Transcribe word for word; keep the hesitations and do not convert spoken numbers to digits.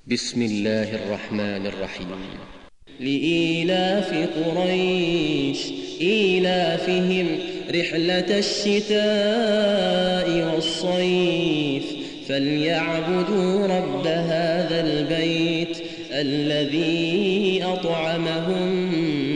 بسم الله الرحمن الرحيم. لإيلاف قريش إيلافهم رحلة الشتاء والصيف فليعبدوا رب هذا البيت الذي أطعمهم